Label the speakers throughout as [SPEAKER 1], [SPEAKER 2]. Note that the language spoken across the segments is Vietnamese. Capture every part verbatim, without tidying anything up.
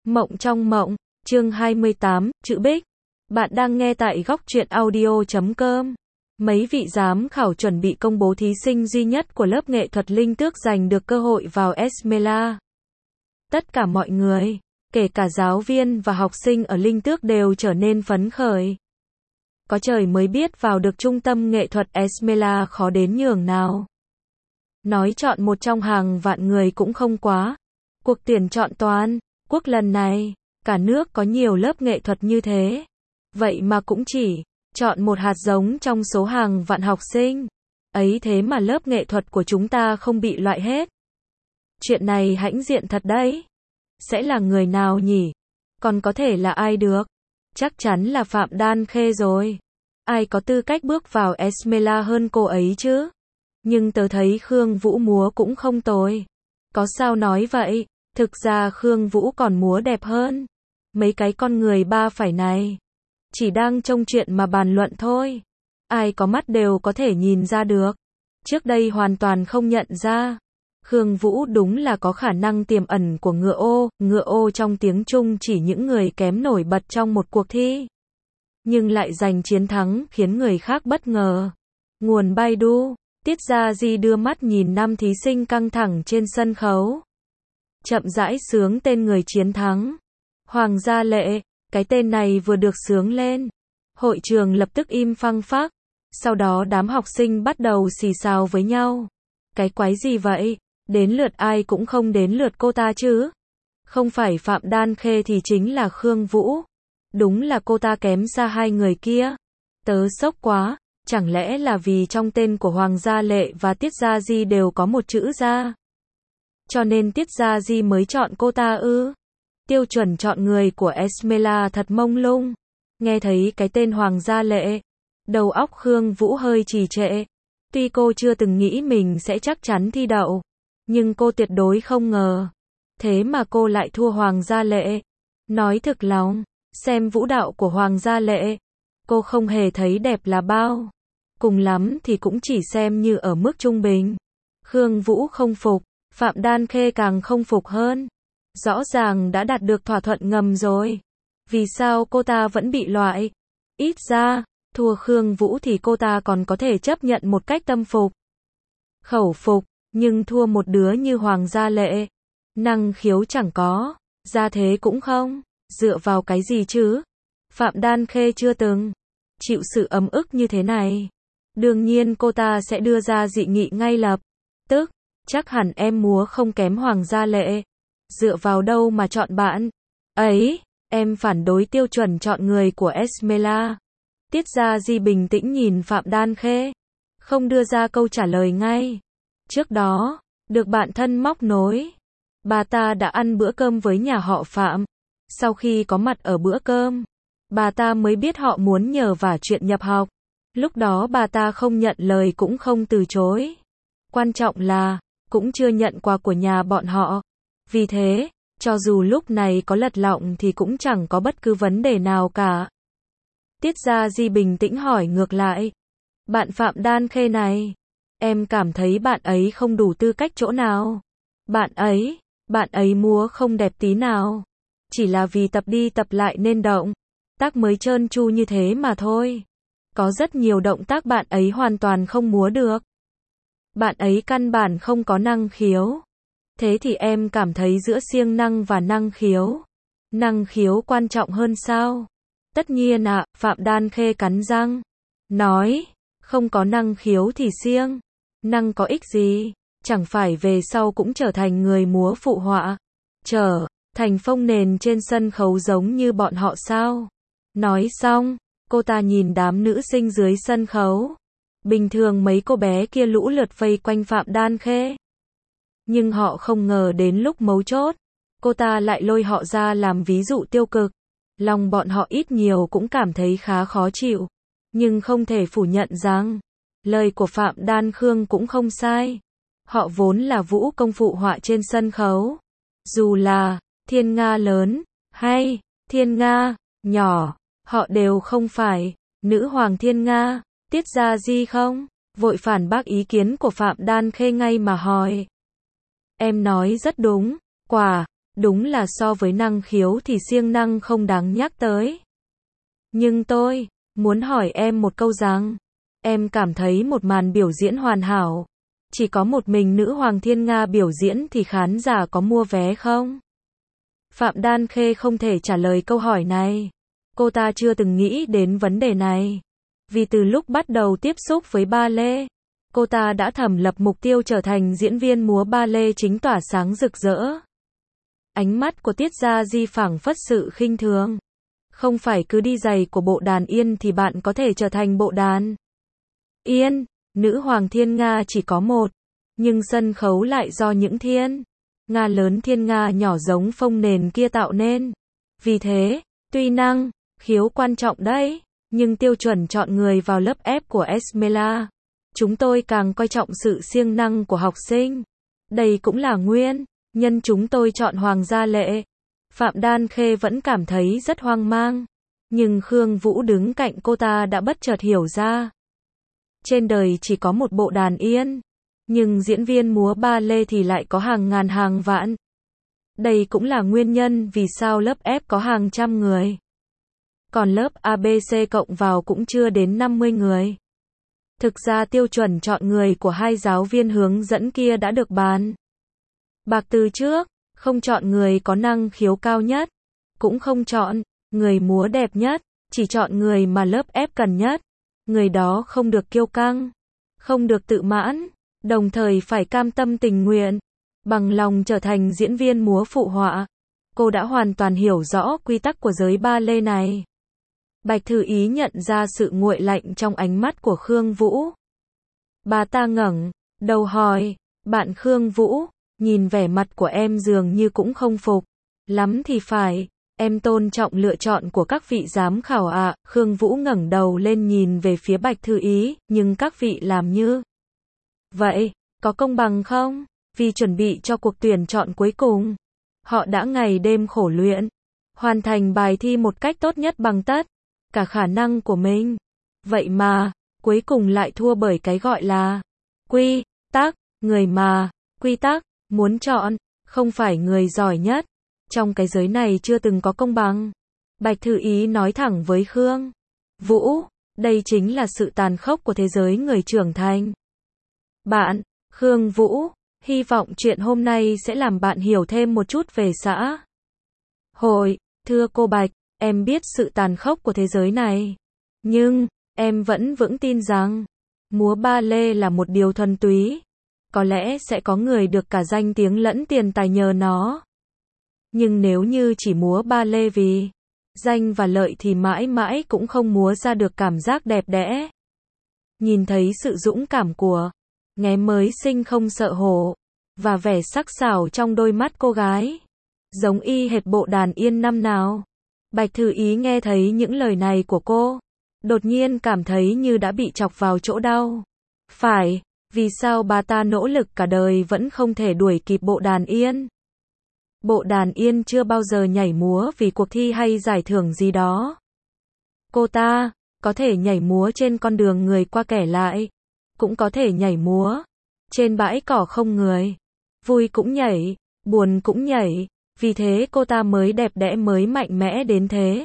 [SPEAKER 1] Mộng trong mộng, chương hai mươi tám, chữ Bích. Bạn đang nghe tại góc truyện audio chấm com. Mấy vị giám khảo chuẩn bị công bố thí sinh duy nhất của lớp nghệ thuật Linh Tước giành được cơ hội vào Esmela. Tất cả mọi người, kể cả giáo viên và học sinh ở Linh Tước đều trở nên phấn khởi. Có trời mới biết vào được trung tâm nghệ thuật Esmela khó đến nhường nào. Nói chọn một trong hàng vạn người cũng không quá. Cuộc tuyển chọn toàn quốc lần này, cả nước có nhiều lớp nghệ thuật như thế. Vậy mà cũng chỉ chọn một hạt giống trong số hàng vạn học sinh. Ấy thế mà lớp nghệ thuật của chúng ta không bị loại hết. Chuyện này hãnh diện thật đấy. Sẽ là người nào nhỉ? Còn có thể là ai được? Chắc chắn là Phạm Đan Khê rồi. Ai có tư cách bước vào Esmela hơn cô ấy chứ? Nhưng tớ thấy Khương Vũ múa cũng không tồi. Có sao nói vậy? Thực ra Khương Vũ còn múa đẹp hơn. Mấy cái con người ba phải này. Chỉ đang trông chuyện mà bàn luận thôi. Ai có mắt đều có thể nhìn ra được. Trước đây hoàn toàn không nhận ra. Khương Vũ đúng là có khả năng tiềm ẩn của ngựa ô. Ngựa ô trong tiếng Trung chỉ những người kém nổi bật trong một cuộc thi. Nhưng lại giành chiến thắng khiến người khác bất ngờ. Nguồn Baidu. Tiết Gia Di đưa mắt nhìn năm thí sinh căng thẳng trên sân khấu. Chậm rãi xướng tên người chiến thắng. Hoàng Gia Lệ. Cái tên này vừa được xướng lên, hội trường lập tức im phăng phắc. Sau đó đám học sinh bắt đầu xì xào với nhau. Cái quái gì vậy? Đến lượt ai cũng không đến lượt cô ta chứ. Không phải Phạm Đan Khê thì chính là Khương Vũ. Đúng là cô ta kém xa hai người kia. Tớ sốc quá. Chẳng lẽ là vì trong tên của Hoàng Gia Lệ và Tiết Gia Di đều có một chữ gia? Cho nên Tiết Gia Di mới chọn cô ta ư? Tiêu chuẩn chọn người của Esmela thật mông lung. Nghe thấy cái tên Hoàng Gia Lệ, đầu óc Khương Vũ hơi trì trệ. Tuy cô chưa từng nghĩ mình sẽ chắc chắn thi đậu, nhưng cô tuyệt đối không ngờ. Thế mà cô lại thua Hoàng Gia Lệ. Nói thực lòng, xem vũ đạo của Hoàng Gia Lệ, cô không hề thấy đẹp là bao. Cùng lắm thì cũng chỉ xem như ở mức trung bình. Khương Vũ không phục, Phạm Đan Khê càng không phục hơn. Rõ ràng đã đạt được thỏa thuận ngầm rồi. Vì sao cô ta vẫn bị loại? Ít ra, thua Khương Vũ thì cô ta còn có thể chấp nhận một cách tâm phục, khẩu phục, nhưng thua một đứa như Hoàng Gia Lệ, năng khiếu chẳng có, gia thế cũng không, dựa vào cái gì chứ? Phạm Đan Khê chưa từng chịu sự ấm ức như thế này. Đương nhiên cô ta sẽ đưa ra dị nghị ngay lập tức. Chắc hẳn em múa không kém Hoàng Gia Lệ. Dựa vào đâu mà chọn bạn? Ấy, em phản đối tiêu chuẩn chọn người của Esmela. Tiết Gia Di bình tĩnh nhìn Phạm Đan Khê, không đưa ra câu trả lời ngay. Trước đó, được bạn thân móc nối, bà ta đã ăn bữa cơm với nhà họ Phạm. Sau khi có mặt ở bữa cơm, bà ta mới biết họ muốn nhờ vả chuyện nhập học. Lúc đó bà ta không nhận lời cũng không từ chối. Quan trọng là, cũng chưa nhận quà của nhà bọn họ. Vì thế, cho dù lúc này có lật lọng thì cũng chẳng có bất cứ vấn đề nào cả. Tiết Gia Di bình tĩnh hỏi ngược lại. Bạn Phạm Đan Khê này, em cảm thấy bạn ấy không đủ tư cách chỗ nào? Bạn ấy, bạn ấy múa không đẹp tí nào. Chỉ là vì tập đi tập lại nên động tác mới trơn tru như thế mà thôi. Có rất nhiều động tác bạn ấy hoàn toàn không múa được. Bạn ấy căn bản không có năng khiếu. Thế thì em cảm thấy giữa siêng năng và năng khiếu, năng khiếu quan trọng hơn sao? Tất nhiên ạ, à, Phạm Đan Khê cắn răng, nói, không có năng khiếu thì siêng, năng có ích gì? Chẳng phải về sau cũng trở thành người múa phụ họa, trở thành phông nền trên sân khấu giống như bọn họ sao? Nói xong, cô ta nhìn đám nữ sinh dưới sân khấu. Bình thường mấy cô bé kia lũ lượt vây quanh Phạm Đan Khê. Nhưng họ không ngờ đến lúc mấu chốt, cô ta lại lôi họ ra làm ví dụ tiêu cực. Lòng bọn họ ít nhiều cũng cảm thấy khá khó chịu. Nhưng không thể phủ nhận rằng, lời của Phạm Đan Khương cũng không sai. Họ vốn là vũ công phụ họa trên sân khấu. Dù là Thiên Nga lớn, hay Thiên Nga nhỏ, họ đều không phải nữ hoàng Thiên Nga. Tiết Gia Di không vội phản bác ý kiến của Phạm Đan Khê ngay mà hỏi. Em nói rất đúng, quả Đúng là so với năng khiếu thì siêng năng không đáng nhắc tới. Nhưng tôi muốn hỏi em một câu rằng, em cảm thấy một màn biểu diễn hoàn hảo, chỉ có một mình nữ hoàng Thiên Nga biểu diễn thì khán giả có mua vé không? Phạm Đan Khê không thể trả lời câu hỏi này. Cô ta chưa từng nghĩ đến vấn đề này. Vì từ lúc bắt đầu tiếp xúc với ba lê, cô ta đã thầm lập mục tiêu trở thành diễn viên múa ba lê chính tỏa sáng rực rỡ. Ánh mắt của Tiết Gia Di phảng phất sự khinh thường. Không phải cứ đi giày của bộ đàn yên thì bạn có thể trở thành bộ đàn yên. Nữ hoàng Thiên Nga chỉ có một, nhưng sân khấu lại do những thiên Nga lớn thiên Nga nhỏ giống phông nền kia tạo nên. Vì thế, tuy năng khiếu quan trọng đấy, nhưng tiêu chuẩn chọn người vào lớp ép của Esmela, chúng tôi càng coi trọng sự siêng năng của học sinh. Đây cũng là nguyên nhân chúng tôi chọn Hoàng Gia Lệ. Phạm Đan Khê vẫn cảm thấy rất hoang mang, nhưng Khương Vũ đứng cạnh cô ta đã bất chợt hiểu ra. Trên đời chỉ có một bộ đàn yên, nhưng diễn viên múa ba lê thì lại có hàng ngàn hàng vạn. Đây cũng là nguyên nhân vì sao lớp F có hàng trăm người. Còn lớp a bê xê cộng vào cũng chưa đến năm mươi người. Thực ra tiêu chuẩn chọn người của hai giáo viên hướng dẫn kia đã được bàn bạc từ trước, không chọn người có năng khiếu cao nhất, cũng không chọn người múa đẹp nhất, chỉ chọn người mà lớp F cần nhất. Người đó không được kiêu căng, không được tự mãn, đồng thời phải cam tâm tình nguyện, bằng lòng trở thành diễn viên múa phụ họa. Cô đã hoàn toàn hiểu rõ quy tắc của giới ba lê này. Bạch Thư Ý nhận ra sự nguội lạnh trong ánh mắt của Khương Vũ. Bà ta ngẩng đầu hỏi, bạn Khương Vũ, nhìn vẻ mặt của em dường như cũng không phục lắm thì phải. Em tôn trọng lựa chọn của các vị giám khảo ạ. À. Khương Vũ ngẩng đầu lên nhìn về phía Bạch Thư Ý, nhưng các vị làm như vậy, có công bằng không? Vì chuẩn bị cho cuộc tuyển chọn cuối cùng, họ đã ngày đêm khổ luyện, hoàn thành bài thi một cách tốt nhất bằng tất cả khả năng của mình. Vậy mà, cuối cùng lại thua bởi cái gọi là quy tắc, người mà quy tắc muốn chọn, không phải người giỏi nhất. Trong cái giới này chưa từng có công bằng. Bạch Thư Ý nói thẳng với Khương Vũ, đây chính là sự tàn khốc của thế giới người trưởng thành. Bạn, Khương Vũ, hy vọng chuyện hôm nay sẽ làm bạn hiểu thêm một chút về xã hội. Thưa cô Bạch, em biết sự tàn khốc của thế giới này, nhưng em vẫn vững tin rằng múa ba lê là một điều thuần túy. Có lẽ sẽ có người được cả danh tiếng lẫn tiền tài nhờ nó. Nhưng nếu như chỉ múa ba lê vì danh và lợi thì mãi mãi cũng không múa ra được cảm giác đẹp đẽ. Nhìn thấy sự dũng cảm của nghé mới sinh không sợ hổ, và vẻ sắc sảo trong đôi mắt cô gái, giống y hệt bộ đàn yên năm nào. Bạch Thư Ý nghe thấy những lời này của cô, đột nhiên cảm thấy như đã bị chọc vào chỗ đau. Phải, vì sao bà ta nỗ lực cả đời vẫn không thể đuổi kịp bộ đàn yên? Bộ đàn yên chưa bao giờ nhảy múa vì cuộc thi hay giải thưởng gì đó. Cô ta có thể nhảy múa trên con đường người qua kẻ lại, cũng có thể nhảy múa trên bãi cỏ không người. Vui cũng nhảy, buồn cũng nhảy, vì thế cô ta mới đẹp đẽ mới mạnh mẽ đến thế.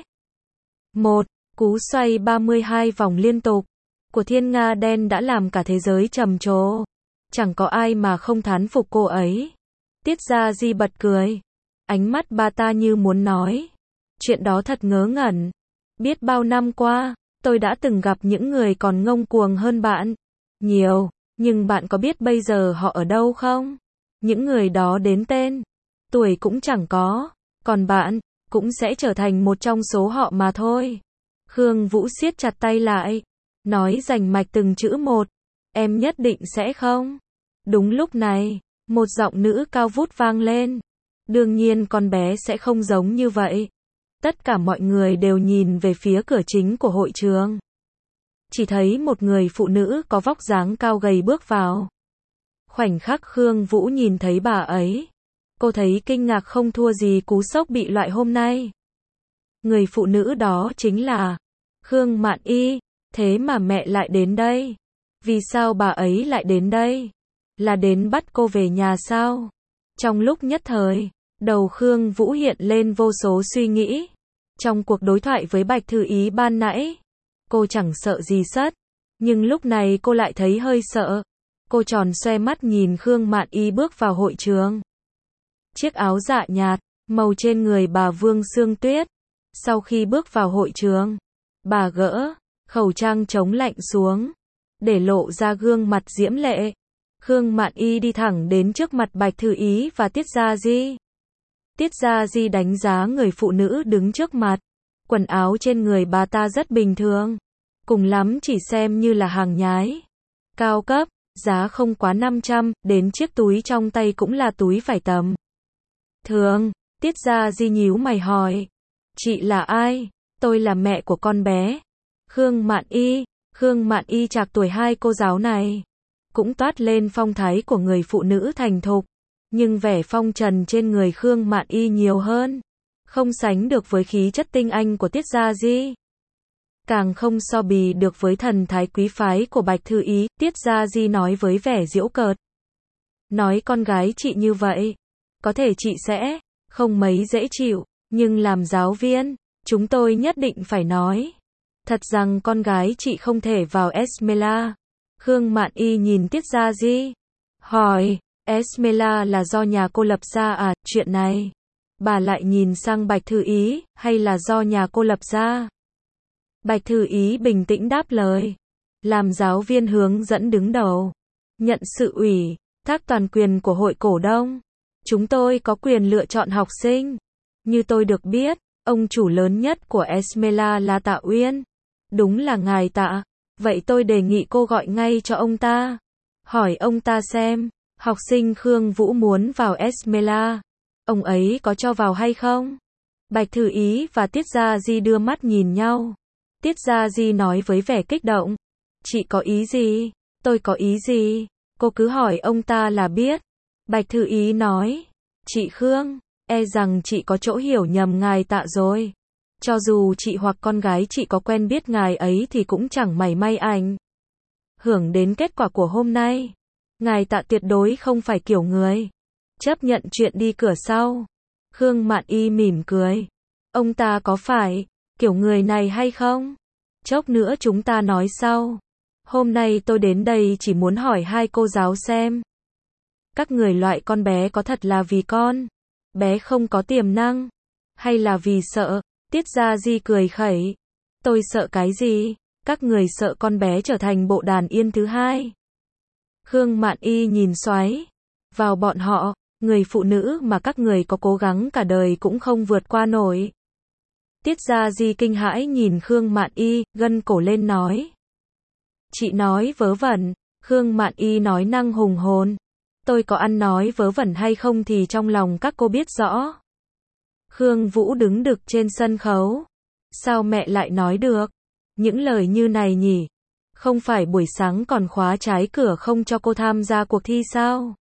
[SPEAKER 1] Một cú xoay ba mươi hai vòng liên tục của Thiên Nga đen đã làm cả thế giới trầm trồ. Chẳng có ai mà không thán phục cô ấy. Tiết Gia Di bật cười. Ánh mắt bà ta như muốn nói, chuyện đó thật ngớ ngẩn. Biết bao năm qua, tôi đã từng gặp những người còn ngông cuồng hơn bạn nhiều, nhưng bạn có biết bây giờ họ ở đâu không? Những người đó đến tên, tuổi cũng chẳng có, còn bạn cũng sẽ trở thành một trong số họ mà thôi. Khương Vũ siết chặt tay lại, nói rành mạch từng chữ một, em nhất định sẽ không. Đúng lúc này, một giọng nữ cao vút vang lên. Đương nhiên con bé sẽ không giống như vậy. Tất cả mọi người đều nhìn về phía cửa chính của hội trường. Chỉ thấy một người phụ nữ có vóc dáng cao gầy bước vào. Khoảnh khắc Khương Vũ nhìn thấy bà ấy, cô thấy kinh ngạc không thua gì cú sốc bị loại hôm nay. Người phụ nữ đó chính là Khương Mạn Y. Thế mà mẹ lại đến đây? Vì sao bà ấy lại đến đây? Là đến bắt cô về nhà sao? Trong lúc nhất thời, Đầu Khương Vũ hiện lên vô số suy nghĩ. Trong cuộc đối thoại với Bạch Thư Ý ban nãy, cô chẳng sợ gì sất, nhưng lúc này cô lại thấy hơi sợ. Cô tròn xoe mắt nhìn Khương Mạn Y bước vào hội trường. Chiếc áo dạ nhạt, màu trên người bà Vương Sương Tuyết. Sau khi bước vào hội trường, bà gỡ khẩu trang chống lạnh xuống, để lộ ra gương mặt diễm lệ. Khương Mạn Y đi thẳng đến trước mặt Bạch Thư Ý và Tiết Gia Di. Tiết Gia Di đánh giá người phụ nữ đứng trước mặt. Quần áo trên người bà ta rất bình thường, cùng lắm chỉ xem như là hàng nhái. Cao cấp, giá không quá năm trăm, đến chiếc túi trong tay cũng là túi vải tầm thường. Tiết Gia Di nhíu mày hỏi, chị là ai? Tôi là mẹ của con bé. Khương Mạn Y. Khương Mạn Y trạc tuổi hai cô giáo này, cũng toát lên phong thái của người phụ nữ thành thục, nhưng vẻ phong trần trên người Khương Mạn Y nhiều hơn, không sánh được với khí chất tinh anh của Tiết Gia Di, càng không so bì được với thần thái quý phái của Bạch Thư Ý. Tiết Gia Di nói với vẻ giễu cợt, nói con gái chị như vậy, có thể chị sẽ không mấy dễ chịu, nhưng làm giáo viên, chúng tôi nhất định phải nói thật rằng con gái chị không thể vào Esmela. Khương Mạn Y nhìn Tiết Gia Di, hỏi, Esmela là do nhà cô lập ra à? Chuyện này, bà lại nhìn sang Bạch Thư Ý, hay là do nhà cô lập ra? Bạch Thư Ý bình tĩnh đáp lời, làm giáo viên hướng dẫn đứng đầu, nhận sự ủy thác toàn quyền của hội cổ đông. Chúng tôi có quyền lựa chọn học sinh. Như tôi được biết, ông chủ lớn nhất của Esmela là Tạ Uyên. Đúng là ngài Tạ. Vậy tôi đề nghị cô gọi ngay cho ông ta. Hỏi ông ta xem, học sinh Khương Vũ muốn vào Esmela, ông ấy có cho vào hay không? Bạch Thư Ý và Tiết Gia Di đưa mắt nhìn nhau. Tiết Gia Di nói với vẻ kích động, chị có ý gì? Tôi có ý gì? Cô cứ hỏi ông ta là biết. Bạch Thư Ý nói, chị Khương, e rằng chị có chỗ hiểu nhầm ngài Tạ rồi. Cho dù chị hoặc con gái chị có quen biết ngài ấy thì cũng chẳng mảy may ảnh hưởng đến kết quả của hôm nay. Ngài Tạ tuyệt đối không phải kiểu người chấp nhận chuyện đi cửa sau. Khương Mạn Y mỉm cười, ông ta có phải kiểu người này hay không? Chốc nữa chúng ta nói sau. Hôm nay tôi đến đây chỉ muốn hỏi hai cô giáo xem, các người loại con bé có thật là vì con bé không có tiềm năng, hay là vì sợ? Tiết Gia Di cười khẩy, tôi sợ cái gì? Các người sợ con bé trở thành bộ đàn yên thứ hai. Khương Mạn Y nhìn xoáy vào bọn họ, người phụ nữ mà các người có cố gắng cả đời cũng không vượt qua nổi. Tiết Gia Di kinh hãi nhìn Khương Mạn Y, gân cổ lên nói, chị nói vớ vẩn. Khương Mạn Y nói năng hùng hồn, tôi có ăn nói vớ vẩn hay không thì trong lòng các cô biết rõ. Khương Vũ đứng đực trên sân khấu. Sao mẹ lại nói được những lời như này nhỉ? Không phải buổi sáng còn khóa trái cửa không cho cô tham gia cuộc thi sao?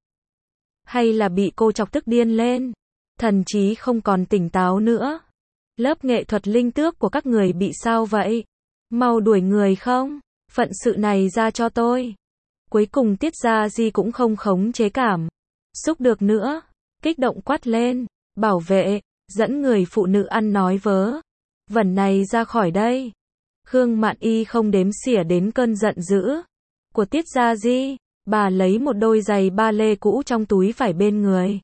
[SPEAKER 1] Hay là bị cô chọc tức điên lên, thần trí không còn tỉnh táo nữa? Lớp nghệ thuật linh tước của các người bị sao vậy? Mau đuổi người không? Phận sự này ra cho tôi. Cuối cùng Tiết Gia Di cũng không khống chế cảm xúc được nữa, kích động quát lên, bảo vệ, dẫn người phụ nữ ăn nói vớ vẩn này ra khỏi đây. Khương Mạn Y không đếm xỉa đến cơn giận dữ của Tiết Gia Di, bà lấy một đôi giày ba lê cũ trong túi vải bên người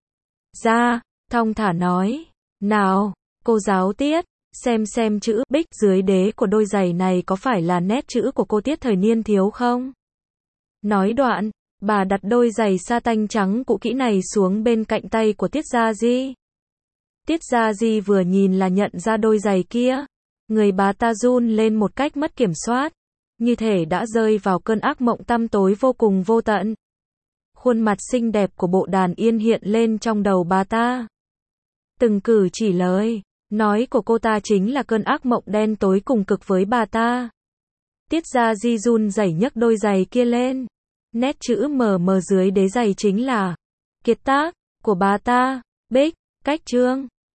[SPEAKER 1] ra, thong thả nói, nào, cô giáo Tiết, xem xem chữ Bích dưới đế của đôi giày này có phải là nét chữ của cô Tiết thời niên thiếu không? Nói đoạn, bà đặt đôi giày sa tanh trắng cũ kỹ này xuống bên cạnh tay của Tiết Gia Di. Tiết Gia Di vừa nhìn là nhận ra đôi giày kia. Người bà ta run lên một cách mất kiểm soát, như thể đã rơi vào cơn ác mộng tăm tối vô cùng vô tận. Khuôn mặt xinh đẹp của bộ đàn yên hiện lên trong đầu bà ta. Từng cử chỉ lời nói của cô ta chính là cơn ác mộng đen tối cùng cực với bà ta. Tiết Gia Di run rẩy nhấc đôi giày kia lên. Nét chữ mờ mờ dưới đế giày chính là kiệt tác của bà ta. Bích, cách trương.